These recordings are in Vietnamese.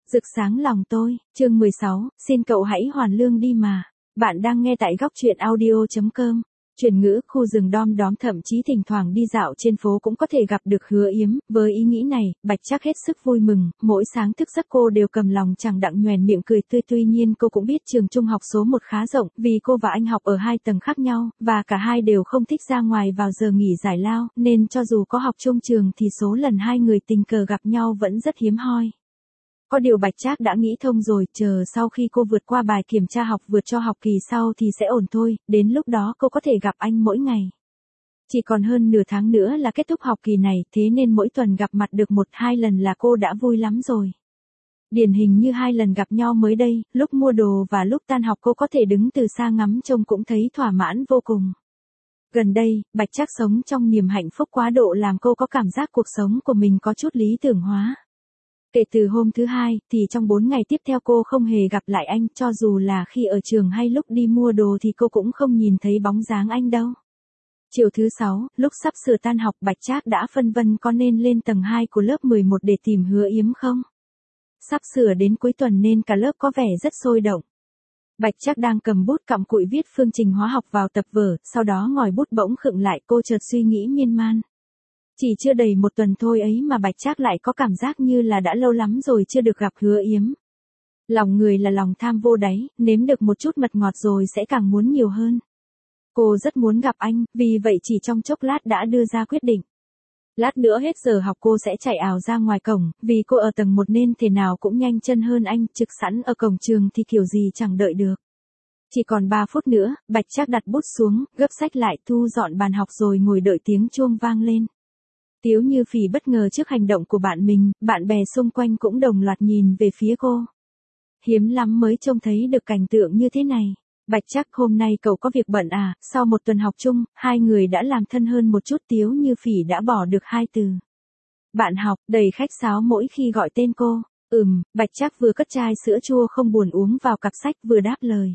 Rực sáng lòng tôi, chương 16, xin cậu hãy hoàn lương đi mà. Bạn đang nghe tại góc truyện audio.com. Chuyển ngữ, khu rừng đom đóm, thậm chí thỉnh thoảng đi dạo trên phố cũng có thể gặp được Hứa Yếm. Với ý nghĩ này, Bạch Trác hết sức vui mừng, mỗi sáng thức giấc cô đều cầm lòng chẳng đặng nhoẻn miệng cười tươi. Tuy nhiên cô cũng biết trường trung học số 1 khá rộng, vì cô và anh học ở 2 tầng khác nhau, và cả hai đều không thích ra ngoài vào giờ nghỉ giải lao, nên cho dù có học chung trường thì số lần hai người tình cờ gặp nhau vẫn rất hiếm hoi. Có điều Bạch Trác đã nghĩ thông rồi, chờ sau khi cô vượt qua bài kiểm tra học vượt cho học kỳ sau thì sẽ ổn thôi, đến lúc đó cô có thể gặp anh mỗi ngày. Chỉ còn hơn nửa tháng nữa là kết thúc học kỳ này, thế nên mỗi tuần gặp mặt được 1-2 lần là cô đã vui lắm rồi. Điển hình như 2 lần gặp nhau mới đây, lúc mua đồ và lúc tan học cô có thể đứng từ xa ngắm trông cũng thấy thỏa mãn vô cùng. Gần đây, Bạch Trác sống trong niềm hạnh phúc quá độ làm cô có cảm giác cuộc sống của mình có chút lý tưởng hóa. Kể từ hôm thứ 2, thì trong 4 ngày tiếp theo cô không hề gặp lại anh, cho dù là khi ở trường hay lúc đi mua đồ thì cô cũng không nhìn thấy bóng dáng anh đâu. Chiều thứ 6, lúc sắp sửa tan học, Bạch Trác đã phân vân có nên lên tầng 2 của lớp 11 để tìm Hứa Yếm không. Sắp sửa đến cuối tuần nên cả lớp có vẻ rất sôi động. Bạch Trác đang cầm bút cặm cụi viết phương trình hóa học vào tập vở, sau đó ngòi bút bỗng khựng lại, cô chợt suy nghĩ miên man. Chỉ chưa đầy 1 tuần thôi ấy mà Bạch Trác lại có cảm giác như là đã lâu lắm rồi chưa được gặp Hứa Yếm. Lòng người là lòng tham vô đáy, nếm được một chút mật ngọt rồi sẽ càng muốn nhiều hơn. Cô rất muốn gặp anh, vì vậy chỉ trong chốc lát đã đưa ra quyết định. Lát nữa hết giờ học cô sẽ chạy ào ra ngoài cổng, vì cô ở tầng 1 nên thế nào cũng nhanh chân hơn anh, trực sẵn ở cổng trường thì kiểu gì chẳng đợi được. Chỉ còn 3 phút nữa, Bạch Trác đặt bút xuống, gấp sách lại, thu dọn bàn học rồi ngồi đợi tiếng chuông vang lên. Tiếu Như Phỉ bất ngờ trước hành động của bạn mình, bạn bè xung quanh cũng đồng loạt nhìn về phía cô. Hiếm lắm mới trông thấy được cảnh tượng như thế này. Bạch Trác, hôm nay cậu có việc bận à? Sau 1 tuần học chung, hai người đã làm thân hơn một chút. Tiếu Như Phỉ đã bỏ được 2 từ bạn học, đầy khách sáo mỗi khi gọi tên cô. Bạch Trác vừa cất chai sữa chua không buồn uống vào cặp sách vừa đáp lời.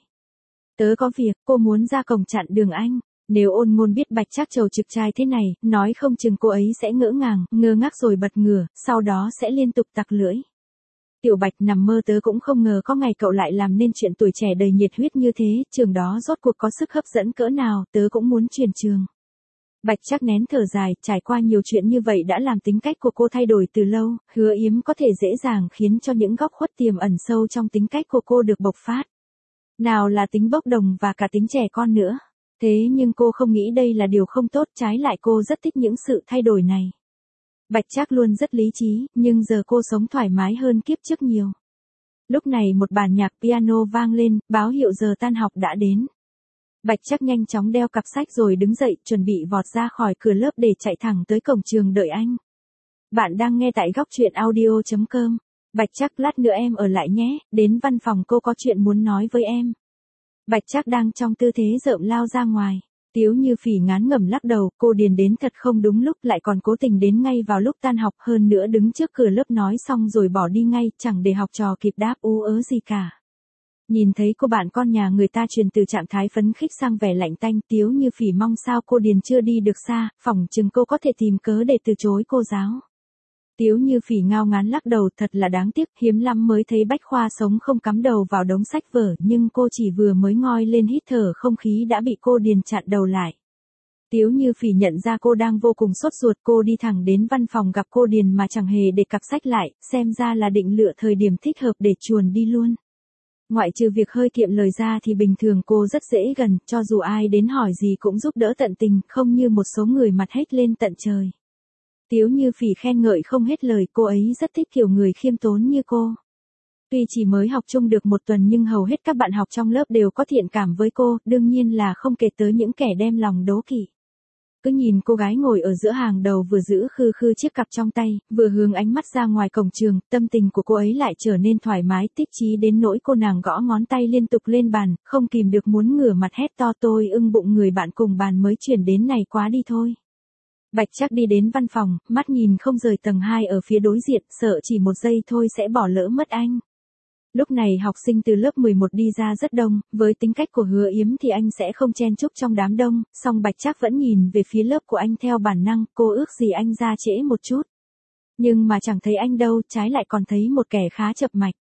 Tớ có việc, cô muốn ra cổng chặn đường anh. Nếu Ôn Ngôn biết Bạch Trác trầu trực trai thế này, nói không chừng cô ấy sẽ ngỡ ngàng, ngơ ngác rồi bật ngửa, sau đó sẽ liên tục tặc lưỡi. Tiểu Bạch, nằm mơ tớ cũng không ngờ có ngày cậu lại làm nên chuyện tuổi trẻ đầy nhiệt huyết như thế, trường đó rốt cuộc có sức hấp dẫn cỡ nào, tớ cũng muốn chuyển trường. Bạch Trác nén thở dài, trải qua nhiều chuyện như vậy đã làm tính cách của cô thay đổi từ lâu, Hứa Yếm có thể dễ dàng khiến cho những góc khuất tiềm ẩn sâu trong tính cách của cô được bộc phát. Nào là tính bốc đồng và cả tính trẻ con nữa. Thế nhưng cô không nghĩ đây là điều không tốt, trái lại cô rất thích những sự thay đổi này. Bạch Trác luôn rất lý trí, nhưng giờ cô sống thoải mái hơn kiếp trước nhiều. Lúc này một bản nhạc piano vang lên, báo hiệu giờ tan học đã đến. Bạch Trác nhanh chóng đeo cặp sách rồi đứng dậy, chuẩn bị vọt ra khỏi cửa lớp để chạy thẳng tới cổng trường đợi anh. Bạn đang nghe tại góc truyện audio.com. Bạch Trác, lát nữa em ở lại nhé, đến văn phòng cô có chuyện muốn nói với em. Bạch Trác đang trong tư thế rợm lao ra ngoài. Tiếu Như Phỉ ngán ngẩm lắc đầu, cô điền đến thật không đúng lúc, lại còn cố tình đến ngay vào lúc tan học, hơn nữa đứng trước cửa lớp nói xong rồi bỏ đi ngay, chẳng để học trò kịp đáp ú ớ gì cả. Nhìn thấy cô bạn con nhà người ta chuyển từ trạng thái phấn khích sang vẻ lạnh tanh, Tiếu Như Phỉ mong sao cô điền chưa đi được xa, phỏng chừng cô có thể tìm cớ để từ chối cô giáo. Tiếu Như Phỉ ngao ngán lắc đầu, thật là đáng tiếc, hiếm lắm mới thấy bách khoa sống không cắm đầu vào đống sách vở, nhưng cô chỉ vừa mới ngoi lên hít thở không khí đã bị cô điền chặn đầu lại. Tiếu Như Phỉ nhận ra cô đang vô cùng sốt ruột, cô đi thẳng đến văn phòng gặp cô điền mà chẳng hề để cặp sách lại, xem ra là định lựa thời điểm thích hợp để chuồn đi luôn. Ngoại trừ việc hơi kiệm lời ra thì bình thường cô rất dễ gần, cho dù ai đến hỏi gì cũng giúp đỡ tận tình, không như một số người mặt hết lên tận trời. Tiếu Như Phỉ khen ngợi không hết lời, cô ấy rất thích kiểu người khiêm tốn như cô. Tuy chỉ mới học chung được 1 tuần nhưng hầu hết các bạn học trong lớp đều có thiện cảm với cô, đương nhiên là không kể tới những kẻ đem lòng đố kỵ. Cứ nhìn cô gái ngồi ở giữa hàng đầu vừa giữ khư khư chiếc cặp trong tay, vừa hướng ánh mắt ra ngoài cổng trường, tâm tình của cô ấy lại trở nên thoải mái tích chí đến nỗi cô nàng gõ ngón tay liên tục lên bàn, không kìm được muốn ngửa mặt hét to, tôi ưng bụng người bạn cùng bàn mới chuyển đến này quá đi thôi. Bạch Trác đi đến văn phòng, mắt nhìn không rời tầng 2 ở phía đối diện, sợ chỉ 1 giây thôi sẽ bỏ lỡ mất anh. Lúc này học sinh từ lớp 11 đi ra rất đông, với tính cách của Hứa Yếm thì anh sẽ không chen chúc trong đám đông, song Bạch Trác vẫn nhìn về phía lớp của anh theo bản năng, cô ước gì anh ra trễ một chút. Nhưng mà chẳng thấy anh đâu, trái lại còn thấy một kẻ khá chập mạch.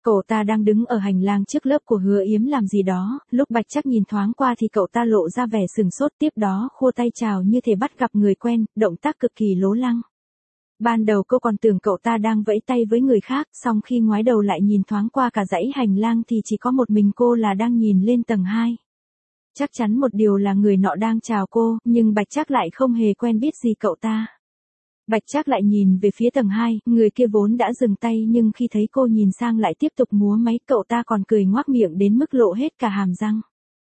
Cậu ta đang đứng ở hành lang trước lớp của Hứa Yếm làm gì đó, lúc Bạch Trác nhìn thoáng qua thì cậu ta lộ ra vẻ sừng sốt, tiếp đó khua tay chào như thể bắt gặp người quen, động tác cực kỳ lố lăng. Ban đầu cô còn tưởng cậu ta đang vẫy tay với người khác, song khi ngoái đầu lại nhìn thoáng qua cả dãy hành lang thì chỉ có một mình cô là đang nhìn lên tầng 2. Chắc chắn một điều là người nọ đang chào cô, nhưng Bạch Trác lại không hề quen biết gì cậu ta. Bạch Trác lại nhìn về phía tầng 2, người kia vốn đã dừng tay nhưng khi thấy cô nhìn sang lại tiếp tục múa máy, cậu ta còn cười ngoác miệng đến mức lộ hết cả hàm răng.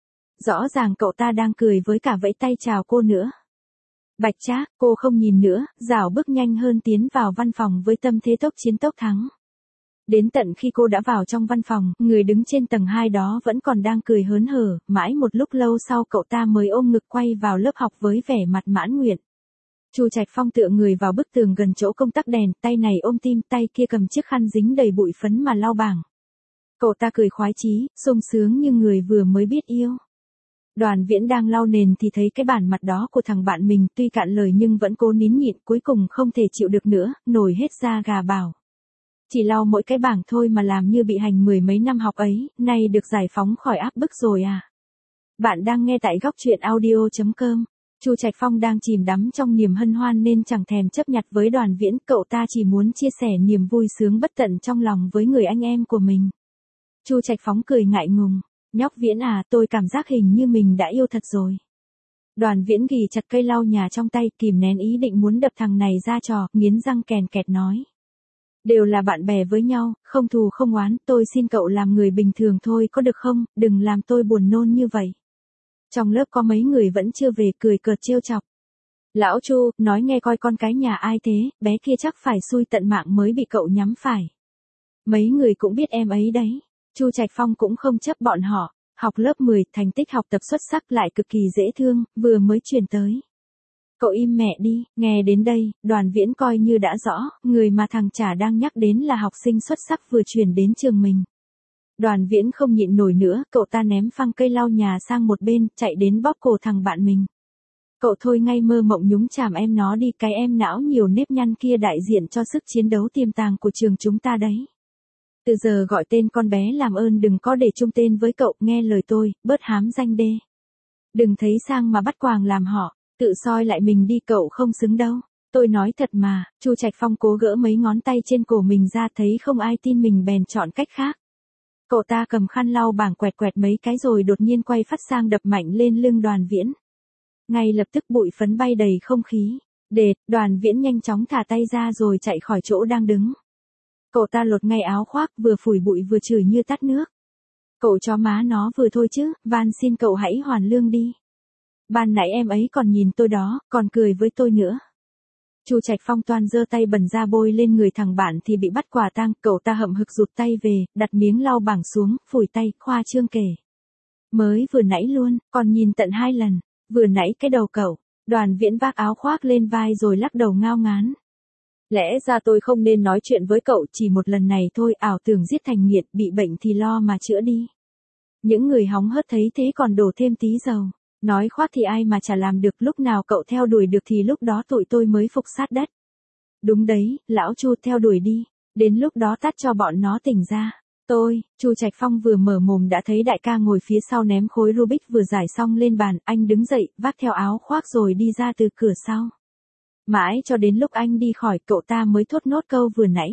Rõ ràng cậu ta đang cười với cả vẫy tay chào cô nữa. Bạch Trác, cô không nhìn nữa, rảo bước nhanh hơn tiến vào văn phòng với tâm thế tốc chiến tốc thắng. Đến tận khi cô đã vào trong văn phòng, người đứng trên tầng 2 đó vẫn còn đang cười hớn hở, mãi một lúc lâu sau cậu ta mới ôm ngực quay vào lớp học với vẻ mặt mãn nguyện. Chu Trạch Phong tựa người vào bức tường gần chỗ công tắc đèn, tay này ôm tim, tay kia cầm chiếc khăn dính đầy bụi phấn mà lau bảng. Cậu ta cười khoái chí, sung sướng như người vừa mới biết yêu. Đoàn Viễn đang lau nền thì thấy cái bản mặt đó của thằng bạn mình, tuy cạn lời nhưng vẫn cố nín nhịn, cuối cùng không thể chịu được nữa, nổi hết da gà bảo. Chỉ lau mỗi cái bảng thôi mà làm như bị hành 10 mấy năm học ấy, nay được giải phóng khỏi áp bức rồi à. Bạn đang nghe tại góc truyện audio.com. Chu Trạch Phong đang chìm đắm trong niềm hân hoan nên chẳng thèm chấp nhặt với Đoàn Viễn, cậu ta chỉ muốn chia sẻ niềm vui sướng bất tận trong lòng với người anh em của mình. Chu Trạch Phong cười ngại ngùng, nhóc Viễn à, tôi cảm giác hình như mình đã yêu thật rồi. Đoàn Viễn ghì chặt cây lau nhà trong tay, kìm nén ý định muốn đập thằng này ra trò, nghiến răng kèn kẹt nói. Đều là bạn bè với nhau, không thù không oán, tôi xin cậu làm người bình thường thôi có được không, đừng làm tôi buồn nôn như vậy. Trong lớp có mấy người vẫn chưa về, cười cợt trêu chọc. Lão Chu, nói nghe coi con cái nhà ai thế, bé kia chắc phải xui tận mạng mới bị cậu nhắm phải. Mấy người cũng biết em ấy đấy. Chu Trạch Phong cũng không chấp bọn họ, học lớp 10, thành tích học tập xuất sắc lại cực kỳ dễ thương, vừa mới truyền tới. Cậu im mẹ đi, nghe đến đây, Đoàn Viễn coi như đã rõ, người mà thằng Trà đang nhắc đến là học sinh xuất sắc vừa chuyển đến trường mình. Đoàn Viễn không nhịn nổi nữa, cậu ta ném phăng cây lau nhà sang một bên, chạy đến bóp cổ thằng bạn mình. Cậu thôi ngay mơ mộng nhúng chàm em nó đi, cái em não nhiều nếp nhăn kia đại diện cho sức chiến đấu tiềm tàng của trường chúng ta đấy. Từ giờ gọi tên con bé làm ơn đừng có để chung tên với cậu, nghe lời tôi, bớt hám danh đê. Đừng thấy sang mà bắt quàng làm họ, tự soi lại mình đi, cậu không xứng đâu. Tôi nói thật mà. Chu Trạch Phong cố gỡ mấy ngón tay trên cổ mình ra, thấy không ai tin mình bèn chọn cách khác. Cậu ta cầm khăn lau bảng quẹt quẹt mấy cái rồi đột nhiên quay phát sang đập mạnh lên lưng Đoàn Viễn. Ngay lập tức bụi phấn bay đầy không khí. Đệt, Đoàn Viễn nhanh chóng thả tay ra rồi chạy khỏi chỗ đang đứng. Cậu ta lột ngay áo khoác, vừa phủi bụi vừa chửi như tát nước. Cậu chó má nó vừa thôi chứ, van xin cậu hãy hoàn lương đi. Ban nãy em ấy còn nhìn tôi đó, còn cười với tôi nữa. Chu Trạch Phong toan giơ tay bẩn ra bôi lên người thằng bạn thì bị bắt quả tang, cậu ta hậm hực rụt tay về, đặt miếng lau bảng xuống, phủi tay, khoa trương kể. Mới vừa nãy luôn, còn nhìn tận 2 lần, vừa nãy cái đầu cậu. Đoàn Viễn vác áo khoác lên vai rồi lắc đầu ngao ngán. Lẽ ra tôi không nên nói chuyện với cậu, chỉ một lần này thôi, ảo tưởng giết thành nghiện, bị bệnh thì lo mà chữa đi. Những người hóng hớt thấy thế còn đổ thêm tí dầu. Nói khoác thì ai mà chả làm được, lúc nào cậu theo đuổi được thì lúc đó tụi tôi mới phục sát đất. Đúng đấy, lão Chu theo đuổi đi, đến lúc đó tát cho bọn nó tỉnh ra. Chu Trạch Phong vừa mở mồm đã thấy đại ca ngồi phía sau ném khối Rubik vừa giải xong lên bàn, anh đứng dậy, vác theo áo khoác rồi đi ra từ cửa sau. Mãi cho đến lúc anh đi khỏi, cậu ta mới thốt nốt câu vừa nãy.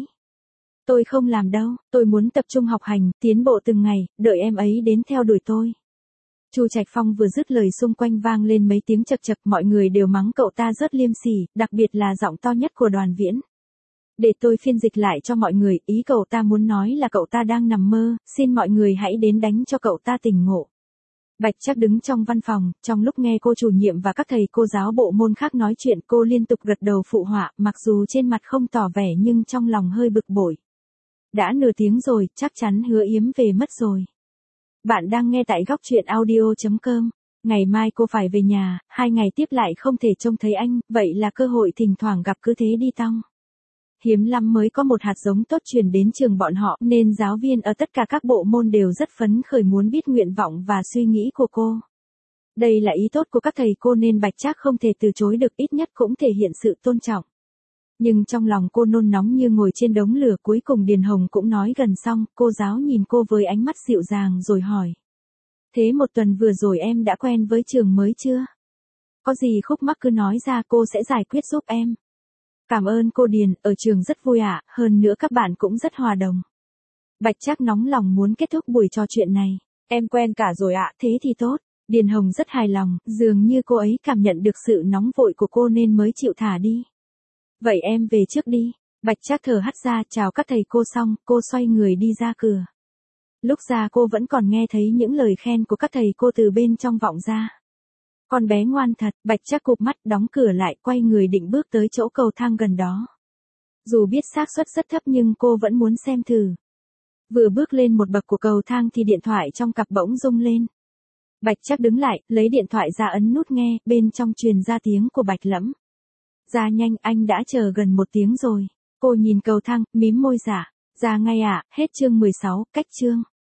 Tôi không làm đâu, tôi muốn tập trung học hành, tiến bộ từng ngày, đợi em ấy đến theo đuổi tôi. Chu Trạch Phong vừa dứt lời xung quanh vang lên mấy tiếng chật chật, mọi người đều mắng cậu ta rất liêm sỉ, đặc biệt là giọng to nhất của Đoàn Viễn. Để tôi phiên dịch lại cho mọi người, ý cậu ta muốn nói là cậu ta đang nằm mơ, xin mọi người hãy đến đánh cho cậu ta tỉnh ngộ. Bạch Trác đứng trong văn phòng, trong lúc nghe cô chủ nhiệm và các thầy cô giáo bộ môn khác nói chuyện, cô liên tục gật đầu phụ họa, mặc dù trên mặt không tỏ vẻ nhưng trong lòng hơi bực bội. Đã nửa tiếng rồi, chắc chắn Hứa Yếm về mất rồi. Bạn đang nghe tại góc truyện audio.com. Ngày mai cô phải về nhà, 2 ngày tiếp lại không thể trông thấy anh, vậy là cơ hội thỉnh thoảng gặp cứ thế đi tong. Hiếm lắm mới có một hạt giống tốt truyền đến trường bọn họ, nên giáo viên ở tất cả các bộ môn đều rất phấn khởi muốn biết nguyện vọng và suy nghĩ của cô. Đây là ý tốt của các thầy cô nên Bạch Trác không thể từ chối được, ít nhất cũng thể hiện sự tôn trọng. Nhưng trong lòng cô nôn nóng như ngồi trên đống lửa, cuối cùng Điền Hồng cũng nói gần xong, cô giáo nhìn cô với ánh mắt dịu dàng rồi hỏi. Thế một tuần vừa rồi em đã quen với trường mới chưa? Có gì khúc mắc cứ nói ra, cô sẽ giải quyết giúp em. Cảm ơn cô Điền, ở trường rất vui ạ, hơn nữa các bạn cũng rất hòa đồng. Bạch Trác nóng lòng muốn kết thúc buổi trò chuyện này. Em quen cả rồi ạ, thế thì tốt. Điền Hồng rất hài lòng, dường như cô ấy cảm nhận được sự nóng vội của cô nên mới chịu thả đi. Vậy em về trước đi. Bạch Trác thở hắt ra chào các thầy cô xong, cô xoay người đi ra cửa. Lúc ra cô vẫn còn nghe thấy những lời khen của các thầy cô từ bên trong vọng ra. Con bé ngoan thật, Bạch Trác cụp mắt đóng cửa lại, quay người định bước tới chỗ cầu thang gần đó. Dù biết xác suất rất thấp nhưng cô vẫn muốn xem thử. Vừa bước lên một bậc của cầu thang thì điện thoại trong cặp bỗng rung lên. Bạch Trác đứng lại, lấy điện thoại ra ấn nút nghe, bên trong truyền ra tiếng của Bạch Lẫm. Ra nhanh, anh đã chờ gần 1 tiếng rồi. Cô nhìn cầu thang, mím môi dạ. Ra ngay ạ, hết chương 16, cách chương.